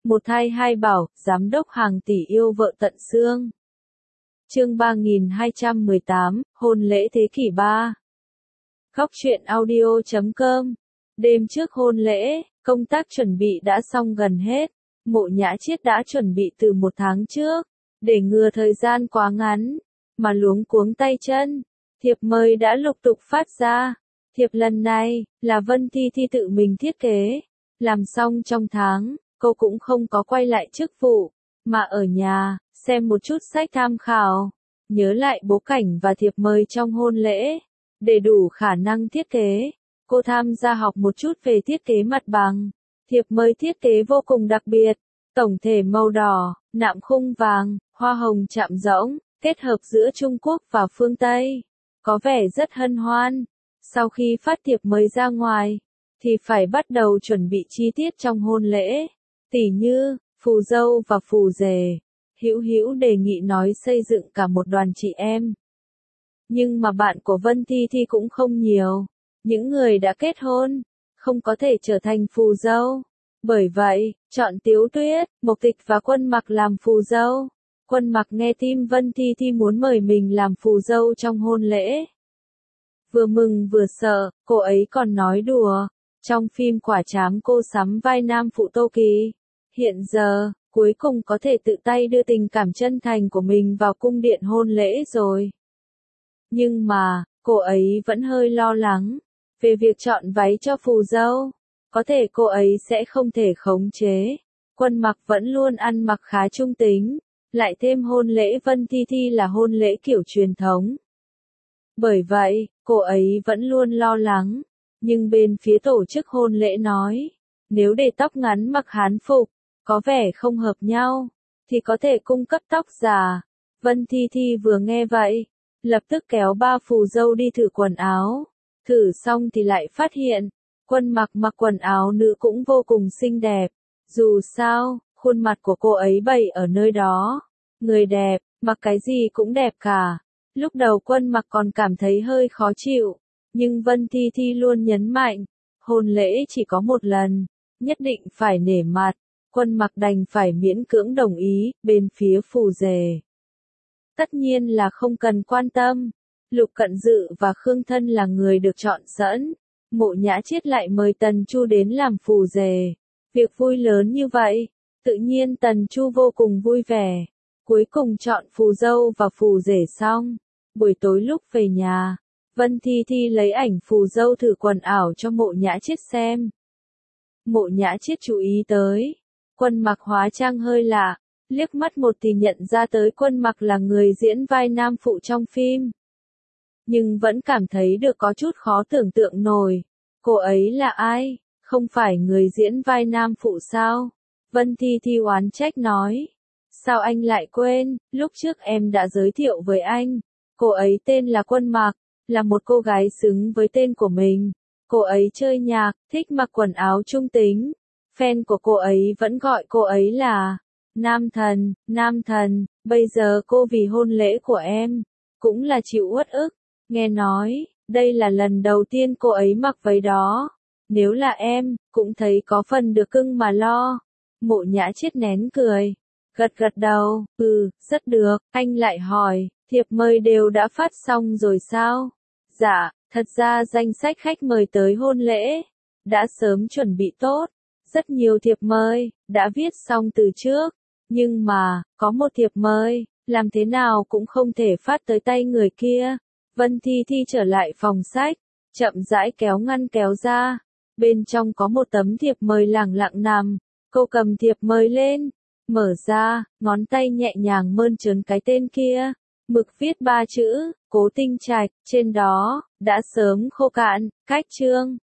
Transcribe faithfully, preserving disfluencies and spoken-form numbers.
Một thai hai bảo, giám đốc hàng tỷ yêu vợ tận xương. Chương ba nghìn hai trăm mười tám, hôn lễ thế kỷ ba. Góc truyện audio chấm com. Đêm trước hôn lễ, công tác chuẩn bị đã xong gần hết. Mộ Nhã Chiết đã chuẩn bị từ một tháng trước, để ngừa thời gian quá ngắn, mà luống cuống tay chân. Thiệp mời đã lục tục phát ra. Thiệp lần này, là Vân Thi Thi tự mình thiết kế. Làm xong trong tháng, cô cũng không có quay lại chức vụ, mà ở nhà, xem một chút sách tham khảo, nhớ lại bối cảnh và thiệp mời trong hôn lễ. Để đủ khả năng thiết kế, cô tham gia học một chút về thiết kế mặt bằng. Thiệp mời thiết kế vô cùng đặc biệt, tổng thể màu đỏ, nạm khung vàng, hoa hồng chạm rỗng, kết hợp giữa Trung Quốc và phương Tây, có vẻ rất hân hoan. Sau khi phát thiệp mời ra ngoài, thì phải bắt đầu chuẩn bị chi tiết trong hôn lễ, tỉ như phù dâu và phù rể. Hữu Hữu đề nghị nói xây dựng cả một đoàn chị em. Nhưng mà bạn của Vân Thi Thi cũng không nhiều, những người đã kết hôn, không có thể trở thành phù dâu. Bởi vậy, chọn Tiếu Tuyết, Mộc Tịch và Quân Mặc làm phù dâu. Quân Mặc nghe tin Vân Thi Thi muốn mời mình làm phù dâu trong hôn lễ, vừa mừng vừa sợ. Cô ấy còn nói đùa, trong phim Quả Trám cô sắm vai nam phụ Tô Kỳ. Hiện giờ, cuối cùng có thể tự tay đưa tình cảm chân thành của mình vào cung điện hôn lễ rồi. Nhưng mà, cô ấy vẫn hơi lo lắng về việc chọn váy cho phù dâu. Có thể cô ấy sẽ không thể khống chế. Quân Mặc vẫn luôn ăn mặc khá trung tính, lại thêm hôn lễ Vân Thi Thi là hôn lễ kiểu truyền thống. Bởi vậy, cô ấy vẫn luôn lo lắng. Nhưng bên phía tổ chức hôn lễ nói, nếu để tóc ngắn mặc hán phục, có vẻ không hợp nhau, thì có thể cung cấp tóc giả. Vân Thi Thi vừa nghe vậy, lập tức kéo ba phù dâu đi thử quần áo. Thử xong thì lại phát hiện, Quân Mặc mặc quần áo nữ cũng vô cùng xinh đẹp. Dù sao, khuôn mặt của cô ấy bày ở nơi đó. Người đẹp, mặc cái gì cũng đẹp cả. Lúc đầu Quân Mặc còn cảm thấy hơi khó chịu, nhưng Vân Thi Thi luôn nhấn mạnh, hôn lễ chỉ có một lần, nhất định phải nể mặt. Quân Mặc đành phải miễn cưỡng đồng ý. Bên phía phù rể, tất nhiên là không cần quan tâm. Lục Cận Dự và Khương Thân là người được chọn sẵn. Mộ Nhã Chiết lại mời Tần Chu đến làm phù rể. Việc vui lớn như vậy, tự nhiên Tần Chu vô cùng vui vẻ. Cuối cùng chọn phù dâu và phù rể xong. Buổi tối lúc về nhà, Vân Thi Thi lấy ảnh phù dâu thử quần áo cho Mộ Nhã Chiết xem. Mộ Nhã Chiết chú ý tới, Quân Mặc hóa trang hơi lạ, liếc mắt một thì nhận ra tới Quân Mặc là người diễn vai nam phụ trong phim. Nhưng vẫn cảm thấy được có chút khó tưởng tượng nổi. Cô ấy là ai? Không phải người diễn vai nam phụ sao? Vân Thi Thi oán trách nói. Sao anh lại quên, lúc trước em đã giới thiệu với anh. Cô ấy tên là Quân Mặc, là một cô gái xứng với tên của mình. Cô ấy chơi nhạc, thích mặc quần áo trung tính. Fan của cô ấy vẫn gọi cô ấy là Nam Thần, Nam Thần. Bây giờ cô vì hôn lễ của em, cũng là chịu uất ức. Nghe nói, đây là lần đầu tiên cô ấy mặc váy đó. Nếu là em, cũng thấy có phần được cưng mà lo. Mộ Nhã Chiết nén cười, gật gật đầu, ừ, rất được. Anh lại hỏi, thiệp mời đều đã phát xong rồi sao? Dạ, thật ra danh sách khách mời tới hôn lễ đã sớm chuẩn bị tốt. Rất nhiều thiệp mời đã viết xong từ trước. Nhưng mà, có một thiệp mời, làm thế nào cũng không thể phát tới tay người kia. Vân Thi Thi trở lại phòng sách, chậm rãi kéo ngăn kéo ra. Bên trong có một tấm thiệp mời lẳng lặng nằm. Cô cầm thiệp mời lên, mở ra, ngón tay nhẹ nhàng mơn trớn cái tên kia. Mực viết ba chữ, Cố Tinh Trạch, trên đó đã sớm khô cạn, cách chương.